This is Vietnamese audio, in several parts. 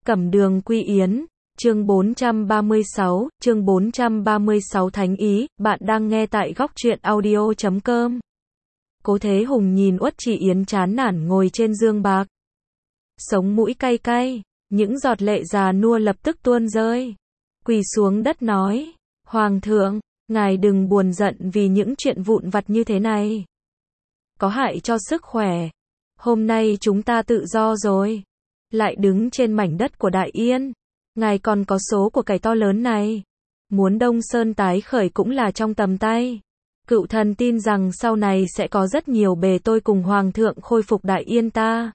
Cẩm Đường Quy Yến, chương 436 Thánh Ý, bạn đang nghe tại góc truyện audio.com. Cố Thế Hùng nhìn Uất Chỉ Yến chán nản ngồi trên giường bạc. Sống mũi cay cay, những giọt lệ già nua lập tức tuôn rơi. Quỳ xuống đất nói, Hoàng thượng, ngài đừng buồn giận vì những chuyện vụn vặt như thế này. Có hại cho sức khỏe. Hôm nay chúng ta tự do rồi. Lại đứng trên mảnh đất của Đại Yên. Ngài còn có số của cải to lớn này. Muốn Đông Sơn tái khởi cũng là trong tầm tay. Cựu thần tin rằng sau này sẽ có rất nhiều bề tôi cùng Hoàng thượng khôi phục Đại Yên ta.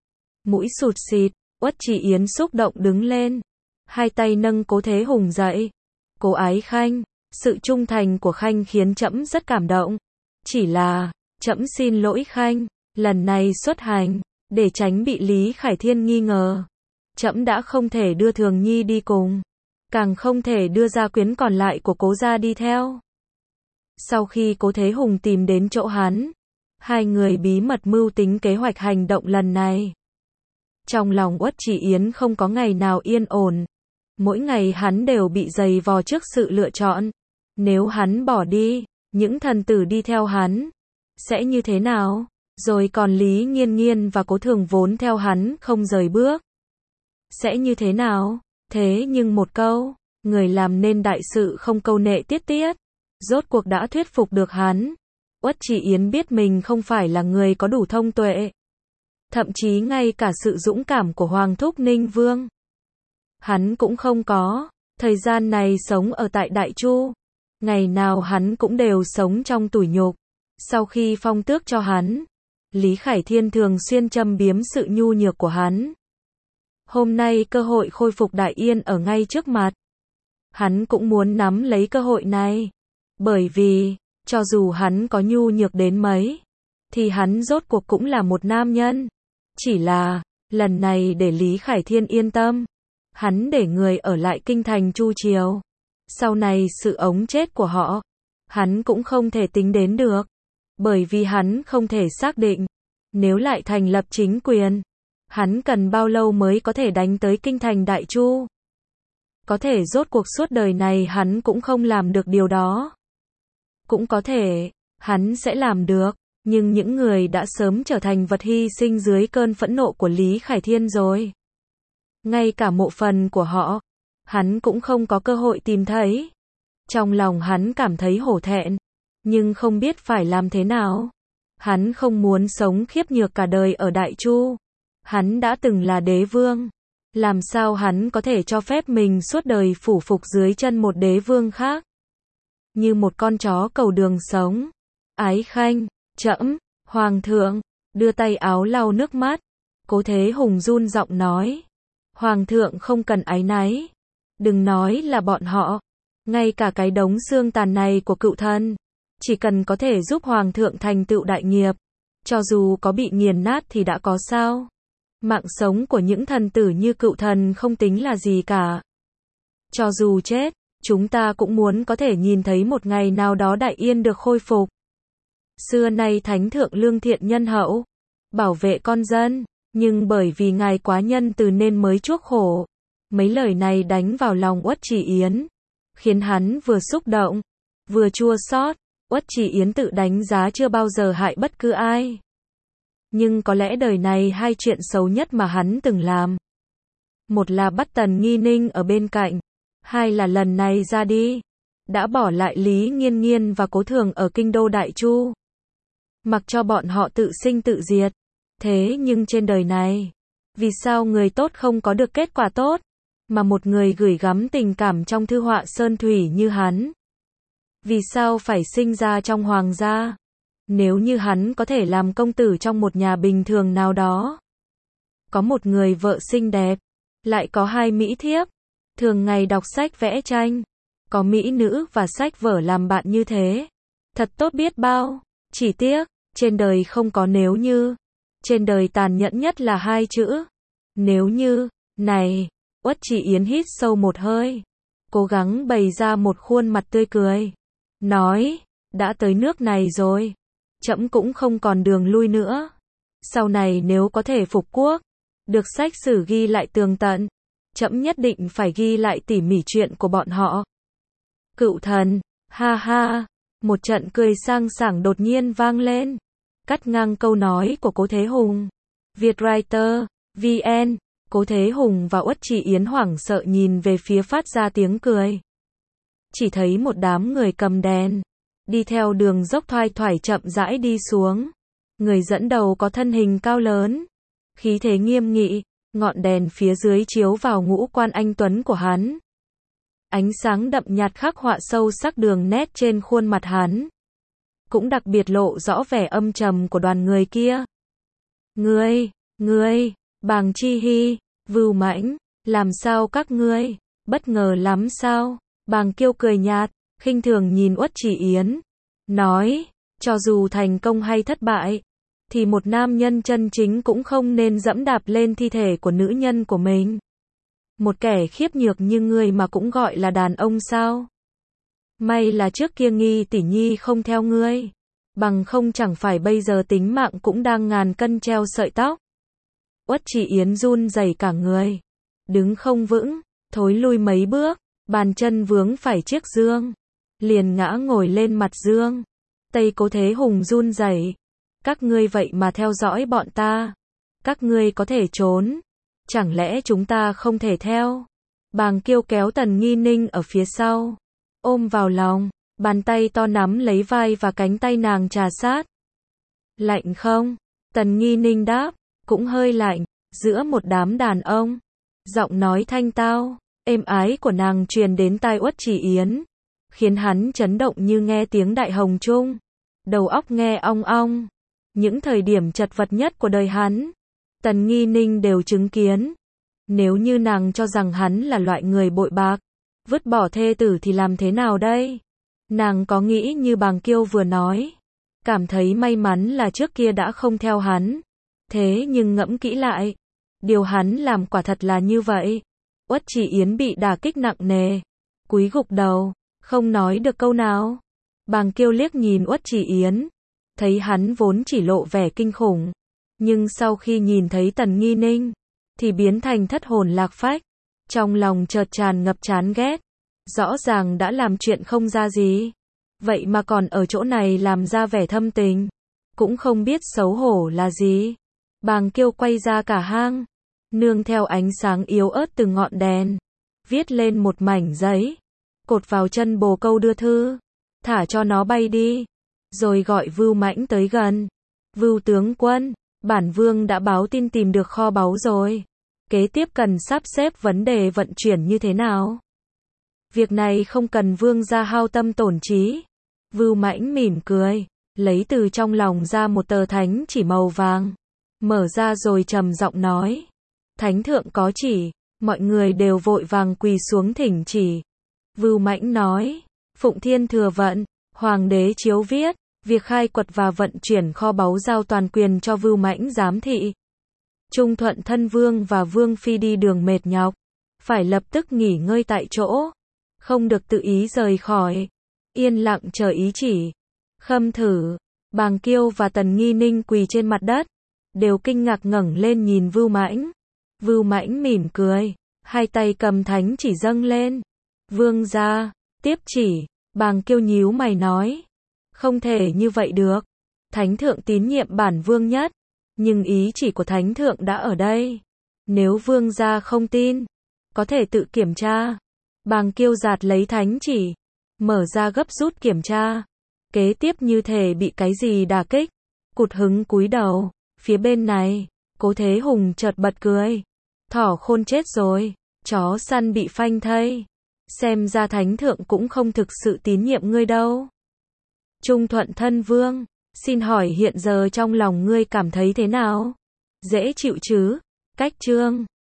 Mũi sụt xịt, Uất Chỉ Yến xúc động đứng lên. Hai tay nâng Cố Thế Hùng dậy. Cố Ái Khanh, sự trung thành của Khanh khiến trẫm rất cảm động. Chỉ là, trẫm xin lỗi Khanh, lần này xuất hành, để tránh bị Lý Khải Thiên nghi ngờ. Trẫm đã không thể đưa Thường Nhi đi cùng, càng không thể đưa gia quyến còn lại của Cố gia đi theo. Sau khi Cố Thế Hùng tìm đến chỗ hắn, hai người bí mật mưu tính kế hoạch hành động lần này. Trong lòng Uất Chỉ Yến không có ngày nào yên ổn. Mỗi ngày hắn đều bị giày vò trước sự lựa chọn. Nếu hắn bỏ đi, những thần tử đi theo hắn sẽ như thế nào? Rồi còn Lý Nghiên Nghiên và Cố Thường vốn theo hắn không rời bước, sẽ như thế nào? Thế nhưng một câu, người làm nên đại sự không câu nệ tiết tiết, rốt cuộc đã thuyết phục được hắn. Uất Chỉ Yến biết mình không phải là người có đủ thông tuệ. Thậm chí ngay cả sự dũng cảm của Hoàng thúc Ninh Vương, hắn cũng không có. Thời gian này sống ở tại Đại Chu, ngày nào hắn cũng đều sống trong tủi nhục. Sau khi phong tước cho hắn, Lý Khải Thiên thường xuyên châm biếm sự nhu nhược của hắn. Hôm nay cơ hội khôi phục Đại Yên ở ngay trước mặt. Hắn cũng muốn nắm lấy cơ hội này. Bởi vì, cho dù hắn có nhu nhược đến mấy, thì hắn rốt cuộc cũng là một nam nhân. Chỉ là, lần này để Lý Khải Thiên yên tâm, hắn để người ở lại kinh thành Chu Triều. Sau này sự ống chết của họ, hắn cũng không thể tính đến được. Bởi vì hắn không thể xác định, nếu lại thành lập chính quyền, hắn cần bao lâu mới có thể đánh tới kinh thành Đại Chu. Có thể rốt cuộc suốt đời này hắn cũng không làm được điều đó. Cũng có thể, hắn sẽ làm được, nhưng những người đã sớm trở thành vật hy sinh dưới cơn phẫn nộ của Lý Khải Thiên rồi. Ngay cả mộ phần của họ, hắn cũng không có cơ hội tìm thấy. Trong lòng hắn cảm thấy hổ thẹn, nhưng không biết phải làm thế nào. Hắn không muốn sống khiếp nhược cả đời ở Đại Chu. Hắn đã từng là đế vương. Làm sao hắn có thể cho phép mình suốt đời phủ phục dưới chân một đế vương khác? Như một con chó cầu đường sống. Ái Khanh, trẫm, Hoàng thượng, đưa tay áo lau nước mắt. Cố Thế Hùng run giọng nói. Hoàng thượng không cần áy náy. Đừng nói là bọn họ. Ngay cả cái đống xương tàn này của cựu thần, chỉ cần có thể giúp Hoàng thượng thành tựu đại nghiệp, cho dù có bị nghiền nát thì đã có sao. Mạng sống của những thần tử như cựu thần không tính là gì cả. Cho dù chết, chúng ta cũng muốn có thể nhìn thấy một ngày nào đó Đại Yên được khôi phục. Xưa nay Thánh thượng lương thiện nhân hậu, bảo vệ con dân, nhưng bởi vì ngài quá nhân từ nên mới chuốc khổ. Mấy lời này đánh vào lòng Uất Chỉ Yến, khiến hắn vừa xúc động, vừa chua xót. Uất Chỉ Yến tự đánh giá chưa bao giờ hại bất cứ ai. Nhưng có lẽ đời này hai chuyện xấu nhất mà hắn từng làm. Một là bắt Tần Nghi Ninh ở bên cạnh. Hai là lần này ra đi, đã bỏ lại Lý Nghiên Nghiên và Cố Thường ở kinh đô Đại Chu. Mặc cho bọn họ tự sinh tự diệt. Thế nhưng trên đời này, vì sao người tốt không có được kết quả tốt, mà một người gửi gắm tình cảm trong thư họa sơn thủy như hắn? Vì sao phải sinh ra trong hoàng gia? Nếu như hắn có thể làm công tử trong một nhà bình thường nào đó, có một người vợ xinh đẹp, lại có hai mỹ thiếp, thường ngày đọc sách vẽ tranh, có mỹ nữ và sách vở làm bạn như thế, thật tốt biết bao. Chỉ tiếc, trên đời không có nếu như. Trên đời tàn nhẫn nhất là hai chữ, nếu như. Này, Uất Chỉ Yến hít sâu một hơi, cố gắng bày ra một khuôn mặt tươi cười, nói, đã tới nước này rồi, trẫm cũng không còn đường lui nữa. Sau này nếu có thể phục quốc, được sách sử ghi lại tường tận, trẫm nhất định phải ghi lại tỉ mỉ chuyện của bọn họ. Cựu thần, ha ha, một trận cười sang sảng đột nhiên vang lên, cắt ngang câu nói của Cố Thế Hùng. Vietwriter, VN, Cố Thế Hùng và Uất Chỉ Yến hoảng sợ nhìn về phía phát ra tiếng cười. Chỉ thấy một đám người cầm đèn, đi theo đường dốc thoai thoải chậm rãi đi xuống. Người dẫn đầu có thân hình cao lớn, khí thế nghiêm nghị, ngọn đèn phía dưới chiếu vào ngũ quan anh tuấn của hắn. Ánh sáng đậm nhạt khắc họa sâu sắc đường nét trên khuôn mặt hắn, cũng đặc biệt lộ rõ vẻ âm trầm của đoàn người kia. Ngươi, Bàng Chi Hy, Vưu Mãnh, làm sao các ngươi, bất ngờ lắm sao? Bàng Kiêu cười nhạt, khinh thường nhìn Uất Chỉ Yến, nói, cho dù thành công hay thất bại, thì một nam nhân chân chính cũng không nên dẫm đạp lên thi thể của nữ nhân của mình. Một kẻ khiếp nhược như ngươi mà cũng gọi là đàn ông sao? May là trước kia Nghi tỷ nhi không theo ngươi, bằng không chẳng phải bây giờ tính mạng cũng đang ngàn cân treo sợi tóc. Uất Chỉ Yến run rẩy cả người, đứng không vững, thối lui mấy bước, bàn chân vướng phải chiếc giường, liền ngã ngồi lên mặt giường. Tay Cố Thế Hùng run rẩy, các ngươi vậy mà theo dõi bọn ta, các ngươi có thể trốn, chẳng lẽ chúng ta không thể theo? Bàng Kiêu kéo Tần Nghi Ninh ở phía sau, ôm vào lòng, bàn tay to nắm lấy vai và cánh tay nàng trà sát. Lạnh không? Tần Nghi Ninh đáp, cũng hơi lạnh. Giữa một đám đàn ông, giọng nói thanh tao, êm ái của nàng truyền đến tai Uất Chỉ Yến, khiến hắn chấn động như nghe tiếng đại hồng trung, đầu óc nghe ong ong. Những thời điểm chật vật nhất của đời hắn, Tần Nghi Ninh đều chứng kiến. Nếu như nàng cho rằng hắn là loại người bội bạc, vứt bỏ thê tử thì làm thế nào đây? Nàng có nghĩ như Bàng Kiêu vừa nói, cảm thấy may mắn là trước kia đã không theo hắn. Thế nhưng ngẫm kỹ lại, điều hắn làm quả thật là như vậy. Uất Chỉ Yến bị đả kích nặng nề, cúi gục đầu, không nói được câu nào. Bàng Kiêu liếc nhìn Uất Chỉ Yến, thấy hắn vốn chỉ lộ vẻ kinh khủng, nhưng sau khi nhìn thấy Tần Nghi Ninh, thì biến thành thất hồn lạc phách, trong lòng chợt tràn ngập chán ghét. Rõ ràng đã làm chuyện không ra gì, vậy mà còn ở chỗ này làm ra vẻ thâm tình, cũng không biết xấu hổ là gì. Bàng Kiêu quay ra cả hang, nương theo ánh sáng yếu ớt từ ngọn đèn, viết lên một mảnh giấy, cột vào chân bồ câu đưa thư, thả cho nó bay đi, rồi gọi Vưu Mãnh tới gần. Vưu tướng quân, bản vương đã báo tin tìm được kho báu rồi. Kế tiếp cần sắp xếp vấn đề vận chuyển như thế nào? Việc này không cần vương gia hao tâm tổn trí. Vưu Mãnh mỉm cười, lấy từ trong lòng ra một tờ thánh chỉ màu vàng, mở ra rồi trầm giọng nói. Thánh thượng có chỉ, mọi người đều vội vàng quỳ xuống thỉnh chỉ. Vưu Mãnh nói, Phụng Thiên thừa vận, Hoàng đế chiếu viết, việc khai quật và vận chuyển kho báu giao toàn quyền cho Vưu Mãnh giám thị. Trung Thuận thân vương và vương phi đi đường mệt nhọc, phải lập tức nghỉ ngơi tại chỗ, không được tự ý rời khỏi, yên lặng chờ ý chỉ. Khâm Thử, Bàng Kiêu và Tần Nghi Ninh quỳ trên mặt đất, đều kinh ngạc ngẩng lên nhìn Vưu Mãnh. Vưu Mãnh mỉm cười, hai tay cầm thánh chỉ dâng lên. Vương gia, tiếp chỉ. Bàng Kiêu nhíu mày nói, không thể như vậy được. Thánh thượng tín nhiệm bản vương nhất, nhưng ý chỉ của thánh thượng đã ở đây. Nếu vương gia không tin, có thể tự kiểm tra. Bàng Kiêu giạt lấy thánh chỉ, mở ra gấp rút kiểm tra. Kế tiếp như thể bị cái gì đả kích, cụt hứng cúi đầu. Phía bên này, Cố Thế Hùng chợt bật cười. Thỏ khôn chết rồi, chó săn bị phanh thây. Xem ra thánh thượng cũng không thực sự tín nhiệm ngươi đâu. Trung Thuận thân vương, xin hỏi hiện giờ trong lòng ngươi cảm thấy thế nào? Dễ chịu chứ? Cách chương